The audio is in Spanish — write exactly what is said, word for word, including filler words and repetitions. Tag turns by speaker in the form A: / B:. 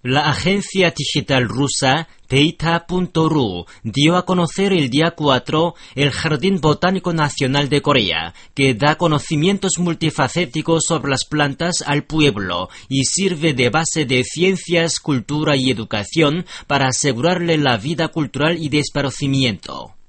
A: La agencia digital rusa Data punto ru dio a conocer el día cuatro el Jardín Botánico Nacional de Corea, que da conocimientos multifacéticos sobre las plantas al pueblo y sirve de base de ciencias, cultura y educación para asegurarle la vida cultural y de esparcimiento.